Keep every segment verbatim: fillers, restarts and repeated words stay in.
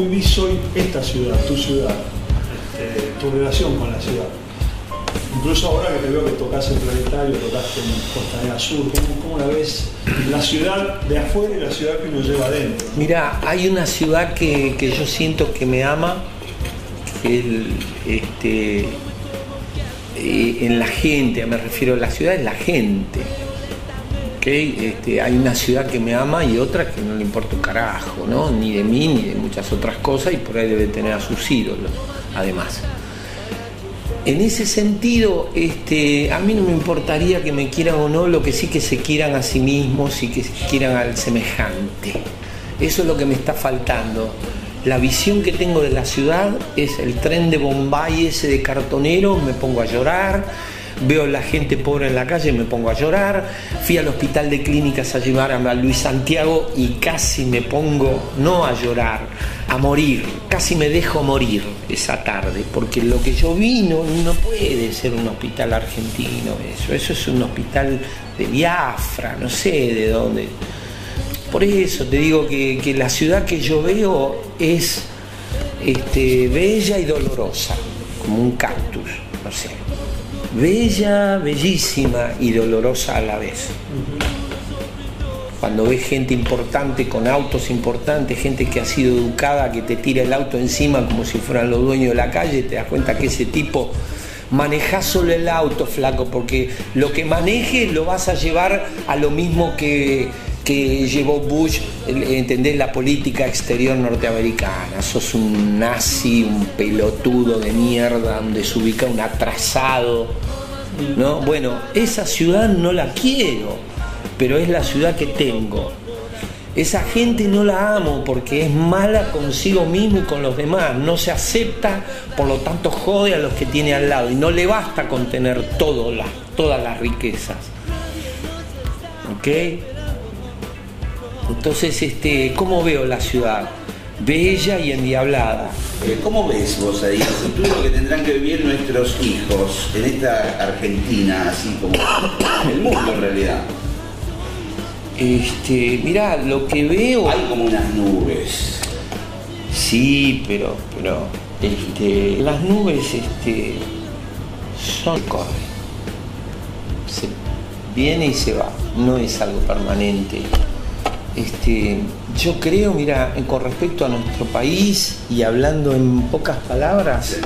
vivís hoy esta ciudad, tu ciudad, este, tu relación con la ciudad? Incluso ahora que te veo que tocas el Planetario, tocaste en Costanera Sur, ¿cómo, cómo la ves? La ciudad de afuera y la ciudad que uno lleva adentro. Mira, hay una ciudad que, que yo siento que me ama, que el, este, eh, en la gente, me refiero a la ciudad, es la gente. ¿Okay? Este, hay una ciudad que me ama y otra que no le importa un carajo, ¿no? Ni de mí ni de muchas otras cosas, y por ahí debe tener a sus ídolos, además. En ese sentido, este, a mí no me importaría que me quieran o no, lo que sí que se quieran a sí mismos y que se quieran al semejante. Eso es lo que me está faltando. La visión que tengo de la ciudad es el tren de Bombay ese de cartonero, me pongo a llorar. Veo a la gente pobre en la calle, me pongo a llorar. Fui al hospital de clínicas a llevar a Luis Santiago y casi me pongo, no a llorar, a morir. Casi me dejo morir esa tarde, porque lo que yo vi no, no puede ser un hospital argentino. Eso, eso es un hospital de Biafra, no sé de dónde. Por eso te digo que, que la ciudad que yo veo es este, bella y dolorosa, como un cactus, no sé. Bella, bellísima y dolorosa a la vez. Cuando ves gente importante con autos importantes, gente que ha sido educada, que te tira el auto encima como si fueran los dueños de la calle, te das cuenta que ese tipo maneja solo el auto, flaco, porque lo que manejes lo vas a llevar a lo mismo que, que llevó Bush, ¿entendés? La política exterior norteamericana. Sos un nazi, un pelotudo de mierda, un desubicado, un atrasado, ¿no? Bueno, esa ciudad no la quiero, pero es la ciudad que tengo. Esa gente no la amo porque es mala consigo mismo y con los demás, no se acepta, por lo tanto jode a los que tiene al lado y no le basta con tener todo la, todas las riquezas. ¿Ok? Entonces, este, ¿cómo veo la ciudad? Bella y endiablada. ¿Cómo ves vos ahí el futuro que tendrán que vivir nuestros hijos en esta Argentina, así como el mundo en realidad? Este, mirá, lo que veo... Hay como unas nubes. Sí, pero, pero, este, las nubes, este, son corre. Se viene y se va, no es algo permanente. Este, yo creo, mira, con respecto a nuestro país y hablando en pocas palabras,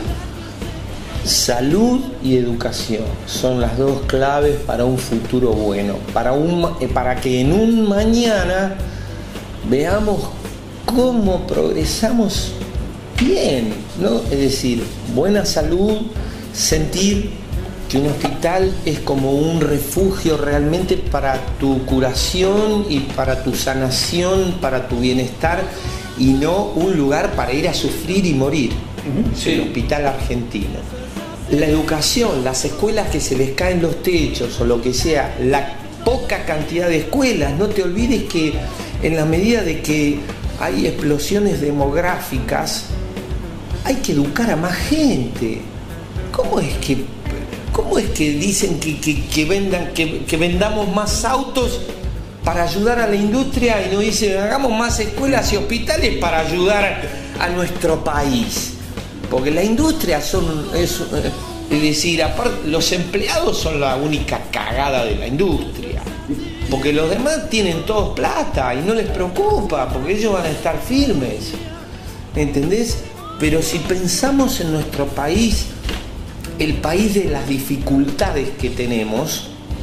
salud y educación son las dos claves para un futuro bueno, para, un, para que en un mañana veamos cómo progresamos bien, ¿no? Es decir, buena salud, sentir que un hospital es como un refugio realmente para tu curación y para tu sanación, para tu bienestar, y no un lugar para ir a sufrir y morir. Sí. El hospital argentino. La educación, las escuelas que se les caen los techos o lo que sea, la poca cantidad de escuelas, no te olvides que en la medida de que hay explosiones demográficas, hay que educar a más gente. ¿Cómo es que ¿Cómo es que dicen que, que, que, vendan, que, que vendamos más autos para ayudar a la industria y nos dicen hagamos más escuelas y hospitales para ayudar a nuestro país? Porque la industria son, es, es decir, aparte, los empleados son la única cagada de la industria. Porque los demás tienen todos plata y no les preocupa, porque ellos van a estar firmes. ¿Entendés? Pero si pensamos en nuestro país, el país de las dificultades que tenemos,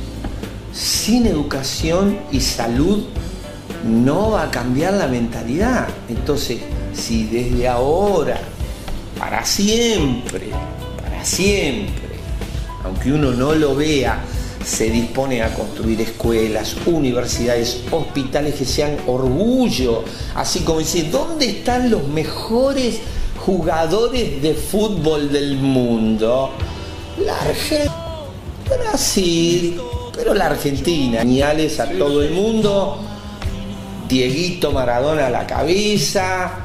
sin educación y salud no va a cambiar la mentalidad. Entonces, si desde ahora, para siempre, para siempre, aunque uno no lo vea, se dispone a construir escuelas, universidades, hospitales que sean orgullo, así como decir, ¿dónde están los mejores jugadores de fútbol del mundo? La Argentina, Brasil, pero la Argentina. Señales a todo el mundo, Dieguito Maradona a la cabeza.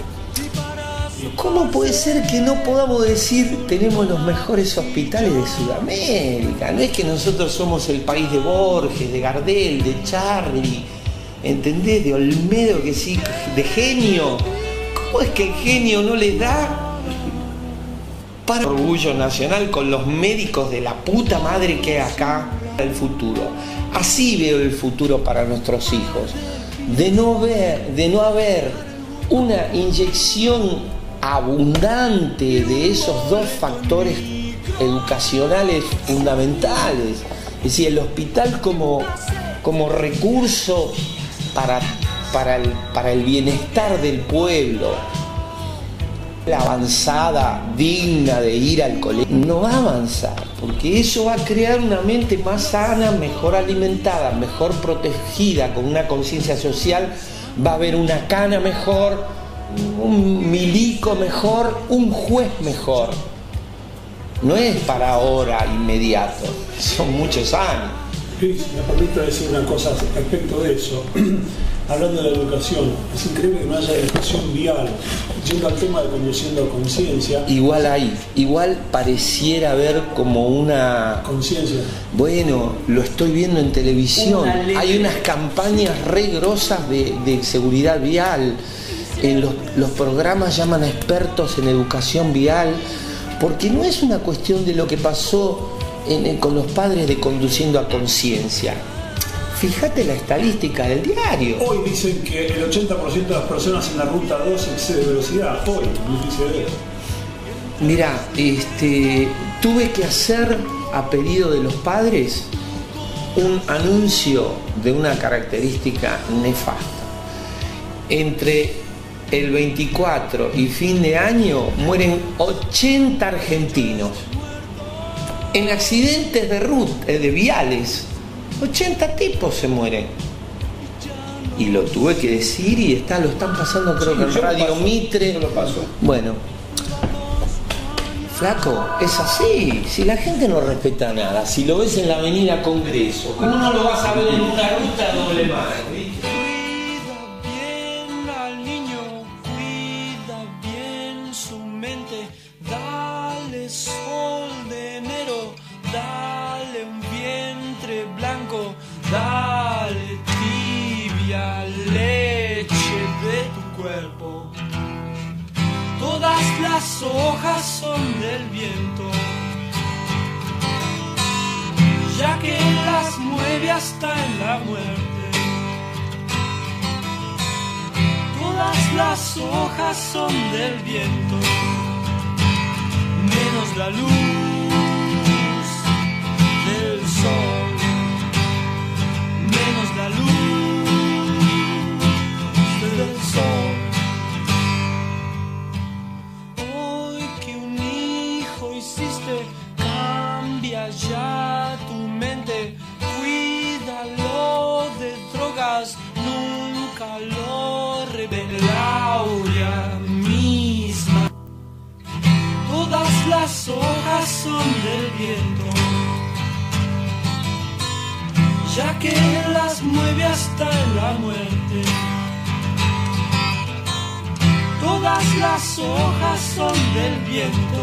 ¿Cómo puede ser que no podamos decir tenemos los mejores hospitales de Sudamérica? No es que nosotros somos el país de Borges, de Gardel, de Charlie, ¿entendés? De Olmedo, que sí, de genio. ¿Cómo es que el genio no les da para orgullo nacional con los médicos de la puta madre que hay acá el futuro? Así veo el futuro para nuestros hijos. De no ver, de no haber una inyección abundante de esos dos factores educacionales fundamentales. Es decir, el hospital como, como recurso para, para, el, para el bienestar del pueblo. La avanzada digna de ir al colegio no va a avanzar, porque eso va a crear una mente más sana, mejor alimentada, mejor protegida, con una conciencia social. Va a haber una cana mejor, un milico mejor, un juez mejor. No es para ahora inmediato, son muchos años. Sí, me permito decir una cosa respecto de eso. Hablando de la educación, es increíble que no haya educación vial. Yendo al tema de conduciendo conciencia. Igual hay, igual pareciera haber como una... Conciencia. Bueno, lo estoy viendo en televisión. Hay unas campañas re grosas de, de seguridad vial. En los, los programas llaman a expertos en educación vial, porque no es una cuestión de lo que pasó en, en, con los padres de conduciendo a conciencia. Fíjate la estadística del diario. Hoy dicen que el ochenta por ciento de las personas en la ruta dos excede velocidad. Hoy, dice de eso. Mirá, este, tuve que hacer a pedido de los padres un anuncio de una característica nefasta. Entre el veinticuatro y fin de año mueren ochenta argentinos en accidentes de ruta, de viales. ochenta tipos se mueren. Y lo tuve que decir y está, lo están pasando creo que en Radio Mitre. Yo lo paso. Bueno, flaco, es así. Si la gente no respeta nada, si lo ves en la avenida Congreso, ¿cómo no lo vas a ver en una ruta doble mano? Cuida bien al niño, cuida bien su mente, dale sol de enero, dale un vientre blanco, dale tibia leche de tu cuerpo. Todas las hojas son del viento, ya que las mueve hasta en la muerte. Todas las hojas son del viento, menos la luz del sol, menos la luz del sol. Hoy que un hijo hiciste, cambia ya tu mente, cuídalo de drogas, nunca lo revela Laura misma. Todas las hojas son del viento, ya que las mueve hasta en la muerte. Todas las hojas son del viento,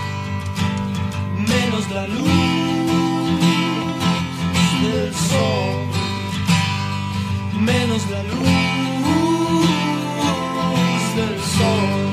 menos la luz del sol, menos la luz del sol.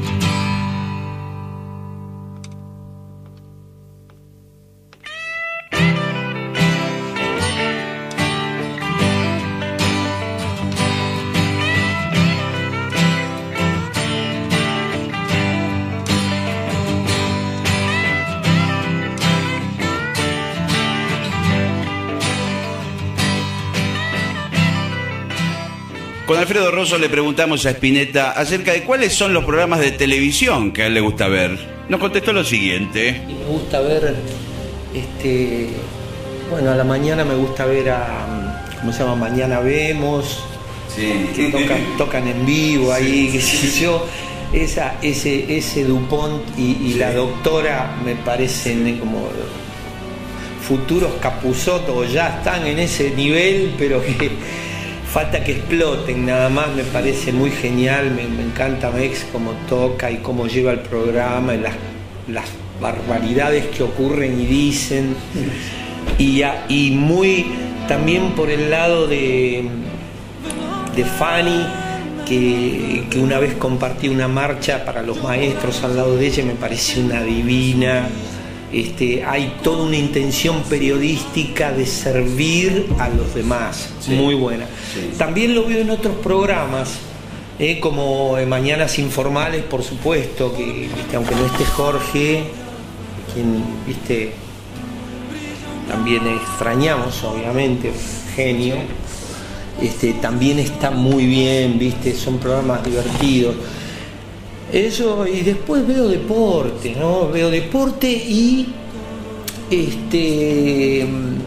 Con Alfredo Rosso le preguntamos a Spinetta acerca de cuáles son los programas de televisión que a él le gusta ver. Nos contestó lo siguiente. Y me gusta ver, este, bueno, a la mañana me gusta ver a, ¿cómo se llama? Mañana Vemos, Sí. que tocan, tocan en vivo ahí, qué sé yo. Esa, ese, ese Dupont y, y la doctora me parecen como futuros Capusotto, o ya están en ese nivel, pero que falta que exploten nada más. Me parece muy genial, me, me encanta Mex cómo toca y cómo lleva el programa, y las, las barbaridades que ocurren y dicen, y, a, y muy también por el lado de, de Fanny, que, que una vez compartí una marcha para los maestros al lado de ella, me pareció una divina. Este, hay toda una intención periodística de servir a los demás, sí, muy buena. Sí. También lo veo en otros programas, eh, como en Mañanas Informales, por supuesto, que ¿viste? Aunque no esté Jorge, quien ¿viste? También extrañamos, obviamente, genio, este, también está muy bien, ¿viste? Son programas divertidos. Eso, y después veo deporte, ¿no? Veo deporte y este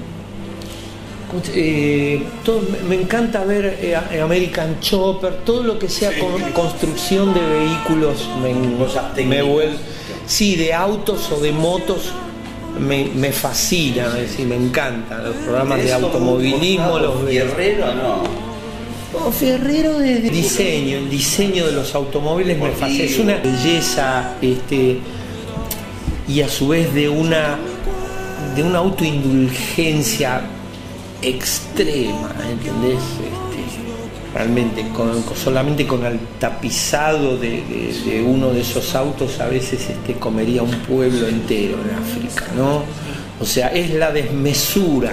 eh, todo, me encanta ver eh, American Chopper, todo lo que sea con, construcción de vehículos me, me vuelve, sí, de autos o de motos me, me fascina, es decir, me encantan los programas de automovilismo, los Ferrero, ¿no? Oh, Ferrero de, de diseño, el diseño de los automóviles me fascina, es una belleza, este, y a su vez de una de una autoindulgencia extrema, ¿entendés? Este, realmente con, con, solamente con el tapizado de, de, de uno de esos autos a veces este, comería un pueblo entero en África, ¿no? O sea, es la desmesura.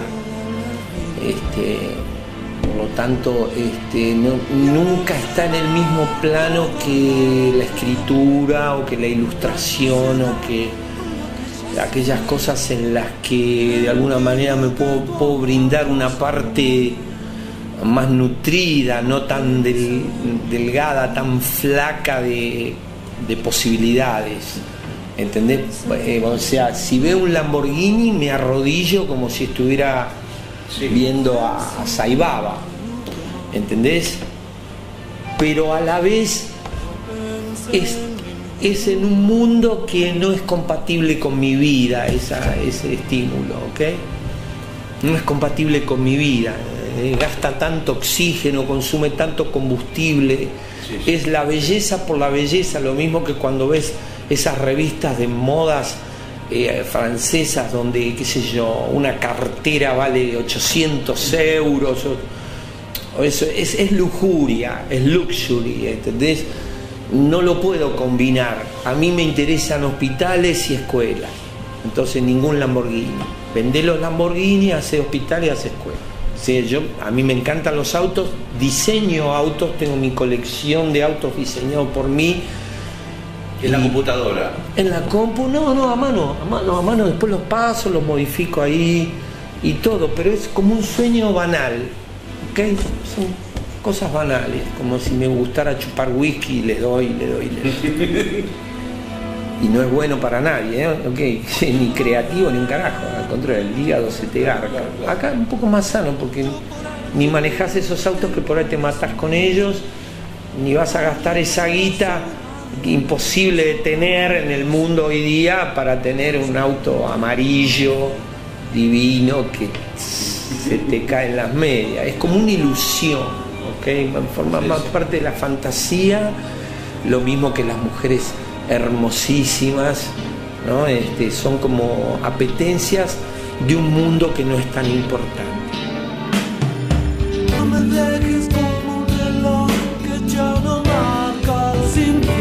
Este, Por lo tanto, este, no, nunca está en el mismo plano que la escritura o que la ilustración o que aquellas cosas en las que de alguna manera me puedo, puedo brindar una parte más nutrida, no tan del, delgada, tan flaca de, de posibilidades. ¿Entendés? Eh, o sea, si veo un Lamborghini me arrodillo como si estuviera sí. viendo a, a Saibaba, ¿entendés? Pero a la vez es, es en un mundo que no es compatible con mi vida, esa, ese estímulo, ¿ok? No es compatible con mi vida, eh, gasta tanto oxígeno, consume tanto combustible, sí, sí. Es la belleza por la belleza, lo mismo que cuando ves esas revistas de modas Eh, francesas donde, qué sé yo, una cartera vale ochocientos euros o, o eso, es, es lujuria, es luxury, ¿entendés? No lo puedo combinar. A mí me interesan hospitales y escuelas, entonces ningún Lamborghini. Vendé los Lamborghini, hace hospital y hace escuela. Sí, yo, a mí me encantan los autos, diseño autos, tengo mi colección de autos diseñados por mí. ¿En la computadora? En la compu, no, no, a mano, a mano, a mano, después los paso, los modifico ahí y todo, pero es como un sueño banal, ¿ok? Son cosas banales, como si me gustara chupar whisky, le doy, le doy, le doy. Y no es bueno para nadie, ¿eh? Okay. Ni creativo ni un carajo, al contrario, el hígado se te garga. Acá un poco más sano, porque ni manejás esos autos que por ahí te matás con ellos, ni vas a gastar esa guita imposible de tener en el mundo hoy día para tener un auto amarillo divino que se te caen las medias. Es como una ilusión, ¿okay? Forma más parte de la fantasía, lo mismo que las mujeres hermosísimas, ¿no? Este, son como apetencias de un mundo que no es tan importante. No me dejes como un reloj que ya no marca sin ti.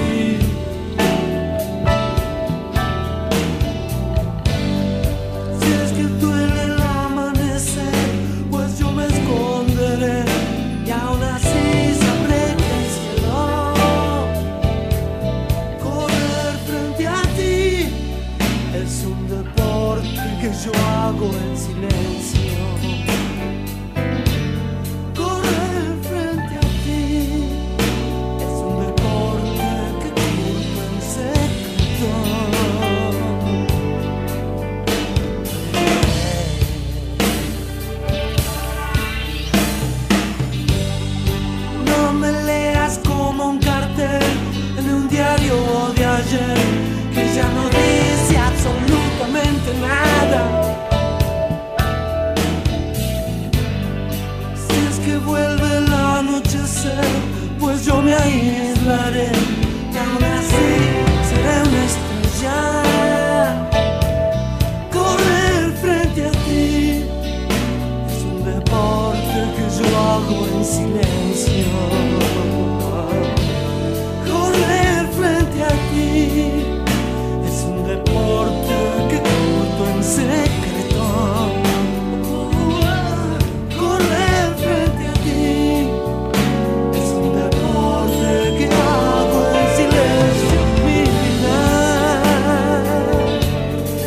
Yo hago en silencio, correr frente a ti es un deporte que oculto en secreto. No me leas como un cartel en un diario de ayer que ya no dice absolutamente nada. Si es que vuelve el anochecer, pues yo me aislaré y aún así seré una estrella. Correr frente a ti es un deporte que yo hago en silencio.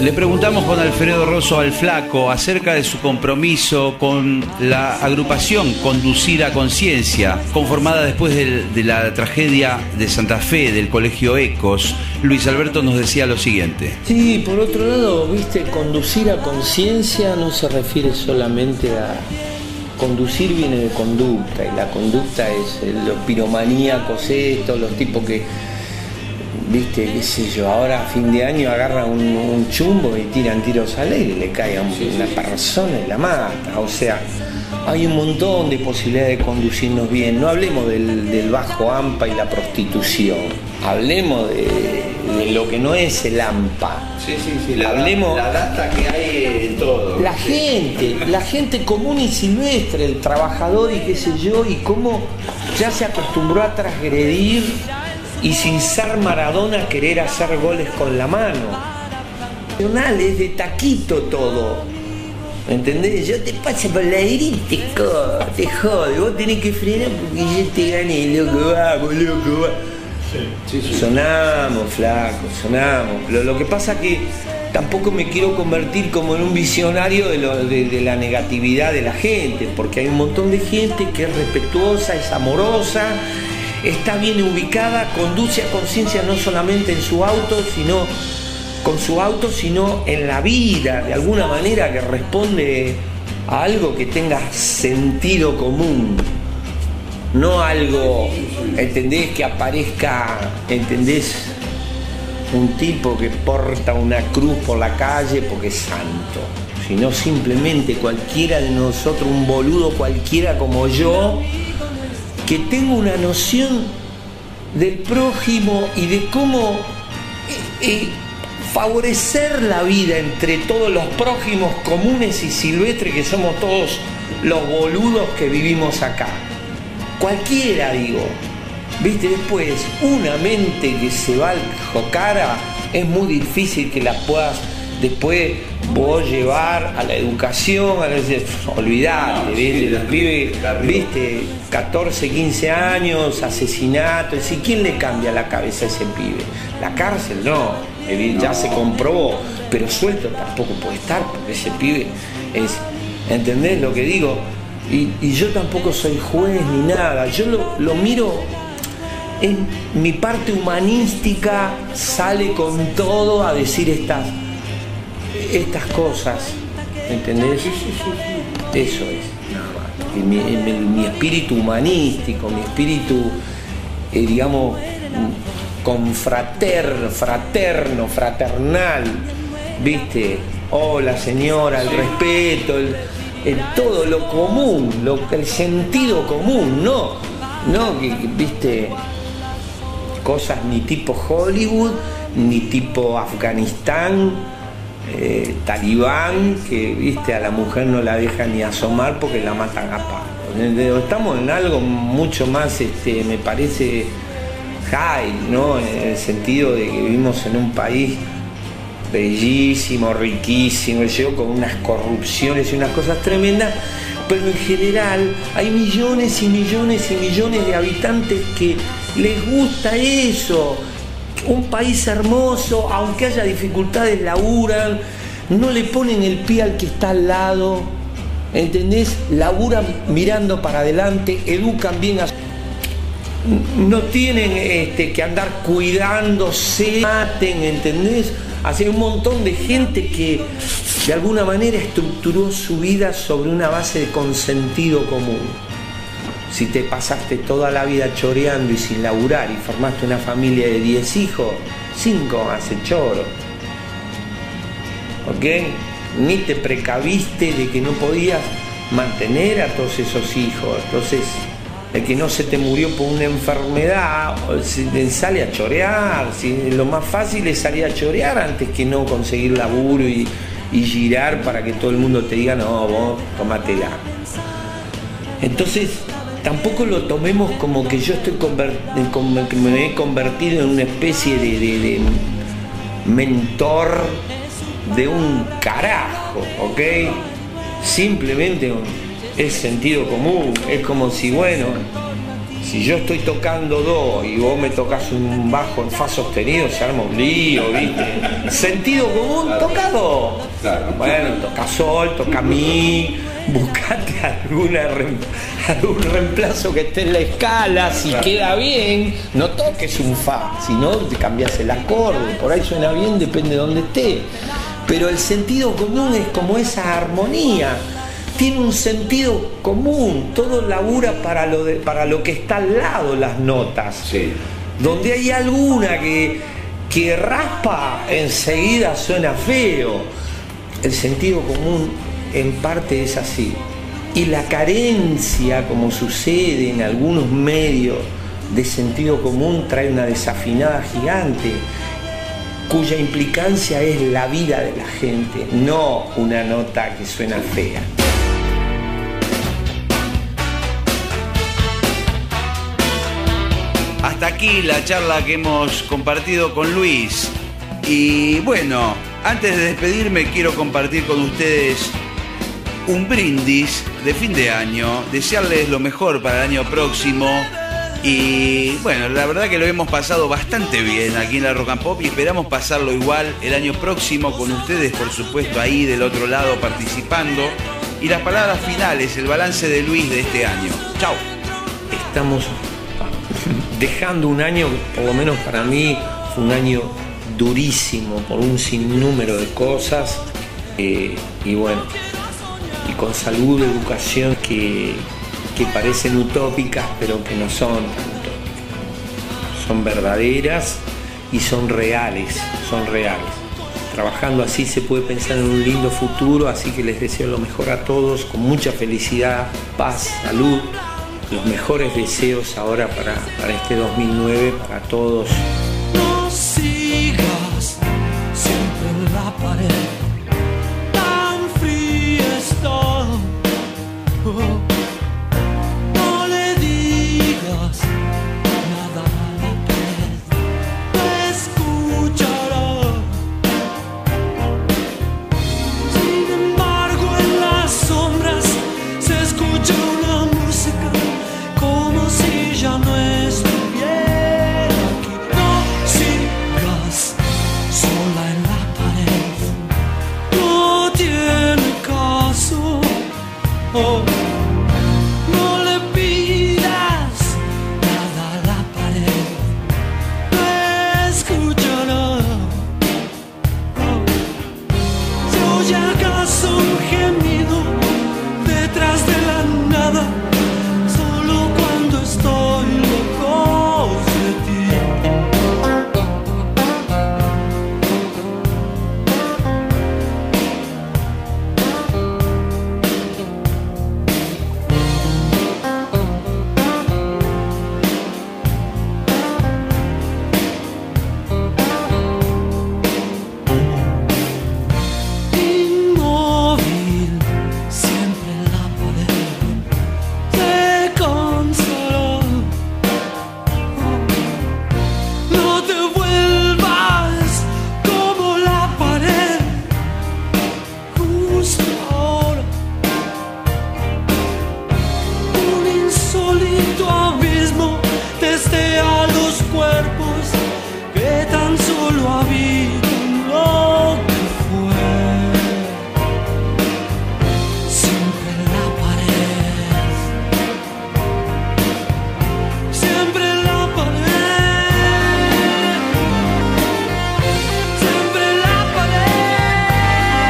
Le preguntamos con Alfredo Rosso al Flaco acerca de su compromiso con la agrupación Conducir a Conciencia, conformada después de, de la tragedia de Santa Fe del Colegio Ecos. Luis Alberto nos decía lo siguiente. Sí, por otro lado, viste, conducir a conciencia no se refiere solamente a... Conducir viene de conducta, y la conducta es los piromaníacos estos, los tipos que... Viste, qué sé yo, ahora a fin de año agarran un, un chumbo y tiran tiros al aire y le cae a un, sí, una persona y la mata. O sea, hay un montón de posibilidades de conducirnos bien. No hablemos del, del bajo AMPA y la prostitución. Hablemos de, de lo que no es el AMPA. Sí, sí, sí. La, hablemos, la data que hay en todo. La sí. gente, la gente común y silvestre, el trabajador y qué sé yo, y cómo ya se acostumbró a transgredir y sin ser Maradona querer hacer goles con la mano. Es de taquito todo. ¿Entendés? Yo te paso por la herida y te, te jode. Vos tenés que frenar porque yo te gané, loco, vamos, loco, vamos. Sí, sí, sí. Sonamos, flaco, sonamos. Lo, lo que pasa que tampoco me quiero convertir como en un visionario de, lo, de, de la negatividad de la gente, porque hay un montón de gente que es respetuosa, es amorosa, está bien ubicada, conduce a conciencia no solamente en su auto, sino con su auto, sino en la vida, de alguna manera que responde a algo que tenga sentido común, no algo, ¿entendés? Que aparezca, ¿entendés? Un tipo que porta una cruz por la calle porque es santo, sino simplemente cualquiera de nosotros, un boludo cualquiera como yo, que tengo una noción del prójimo y de cómo eh, eh, favorecer la vida entre todos los prójimos comunes y silvestres que somos todos los boludos que vivimos acá. Cualquiera, digo. Viste, después, una mente que se va al jocara, es muy difícil que la puedas después vos llevar a la educación, a la... olvidate, no, ¿viste? Sí, los pibes, viste, catorce, quince años, asesinato, ¿sí? ¿Quién le cambia la cabeza a ese pibe? La cárcel no, ya no. Se comprobó, pero suelto tampoco puede estar, porque ese pibe es, ¿entendés lo que digo? Y, y yo tampoco soy juez ni nada, yo lo, lo miro en mi parte humanística, sale con todo a decir estas estas cosas, ¿entendés? Sí, sí, sí. Eso es, nada más. Mi, mi, mi espíritu humanístico, mi espíritu, eh, digamos, confraterno, fraterno, fraternal, ¿viste? Hola señora, el sí. respeto, el, el todo lo común, lo, el sentido común, no, no, que, que, ¿viste? Cosas ni tipo Hollywood, ni tipo Afganistán, Eh, talibán, que viste a la mujer no la deja ni asomar porque la matan a palos. Estamos en algo mucho más, este, me parece, high, ¿no? En el sentido de que vivimos en un país bellísimo, riquísimo, llegó con unas corrupciones y unas cosas tremendas, pero en general hay millones y millones y millones de habitantes que les gusta eso. Un país hermoso, aunque haya dificultades, laburan, no le ponen el pie al que está al lado, ¿entendés? Laburan mirando para adelante, educan bien a... No tienen este, que andar cuidándose, maten, ¿entendés? Hay un montón de gente que de alguna manera estructuró su vida sobre una base de consentido común. Si te pasaste toda la vida choreando y sin laburar y formaste una familia de diez hijos, cinco hace choro. ¿Ok? Ni te precaviste de que no podías mantener a todos esos hijos. Entonces, el que no se te murió por una enfermedad, sale a chorear. Si lo más fácil es salir a chorear antes que no conseguir laburo y, y girar para que todo el mundo te diga, no, vos tómatela. Entonces, tampoco lo tomemos como que yo estoy como que me he convertido en una especie de, de, de mentor de un carajo, ¿ok? Simplemente es sentido común, es como si, bueno, Si yo estoy tocando do y vos me tocas un bajo en fa sostenido, se arma un lío, ¿viste? Sentido común, toca do. Claro. Bueno, toca sol, toca mi, buscate alguna rem- algún reemplazo que esté en la escala, si Claro. queda bien, no toques un fa, si no te cambias el acorde, por ahí suena bien, depende de dónde esté. Pero el sentido común es como esa armonía. Tiene un sentido común, todo labura para lo, de, para lo que está al lado las notas. Sí. Donde hay alguna que, que raspa, enseguida suena feo. El sentido común en parte es así. Y la carencia, como sucede en algunos medios de sentido común, trae una desafinada gigante, cuya implicancia es la vida de la gente, no una nota que suena fea. Hasta aquí la charla que hemos compartido con Luis. Y bueno, antes de despedirme quiero compartir con ustedes un brindis de fin de año, desearles lo mejor para el año próximo. Y bueno, la verdad que lo hemos pasado bastante bien aquí en la Rock and Pop y esperamos pasarlo igual el año próximo con ustedes, por supuesto, ahí del otro lado participando. Y las palabras finales, el balance de Luis de este año. Chau. Estamos dejando un año, por lo menos para mí, fue un año durísimo por un sinnúmero de cosas. Eh, y bueno, y con salud, educación que, que parecen utópicas, pero que no son tan utópicas. Son verdaderas y son reales, son reales. Trabajando así se puede pensar en un lindo futuro, así que les deseo lo mejor a todos, con mucha felicidad, paz, salud, los mejores deseos ahora para, para este dos mil nueve, para todos. No sigas siempre en la pared, tan fría está. Oh, no le digas nada a la pared, no escuchará. Sin embargo, en las sombras se escucha una música como si ya no estuviera aquí. No sigas sola en la pared, no tiene caso. Oh, no le pidas nada a la pared, no escuchará. Oh, ¿se oye acaso un gemido detrás de la nada? Solo cuando estoy lejos de ti. Inmóvil, siempre en la pared, te consoló. No te vuelvas como la pared, justo ahora. Un insólito abismo testea los cuerpos que tan solo habitan lo que fue. Siempre en la pared, siempre en la pared, siempre en la pared.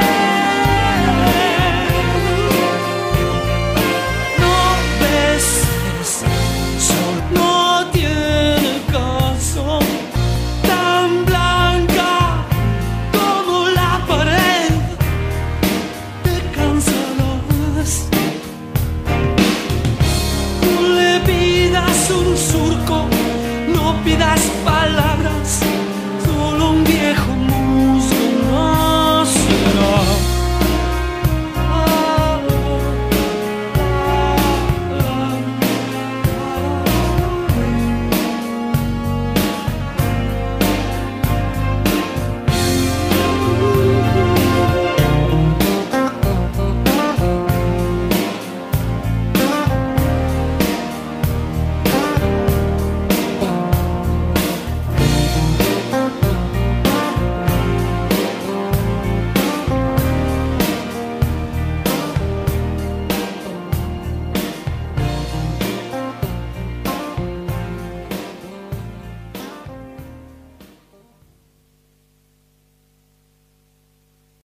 No beses, sol no tiene caso, tan blanca como la pared, te cansarás. No le pidas un surco, no pidas paz.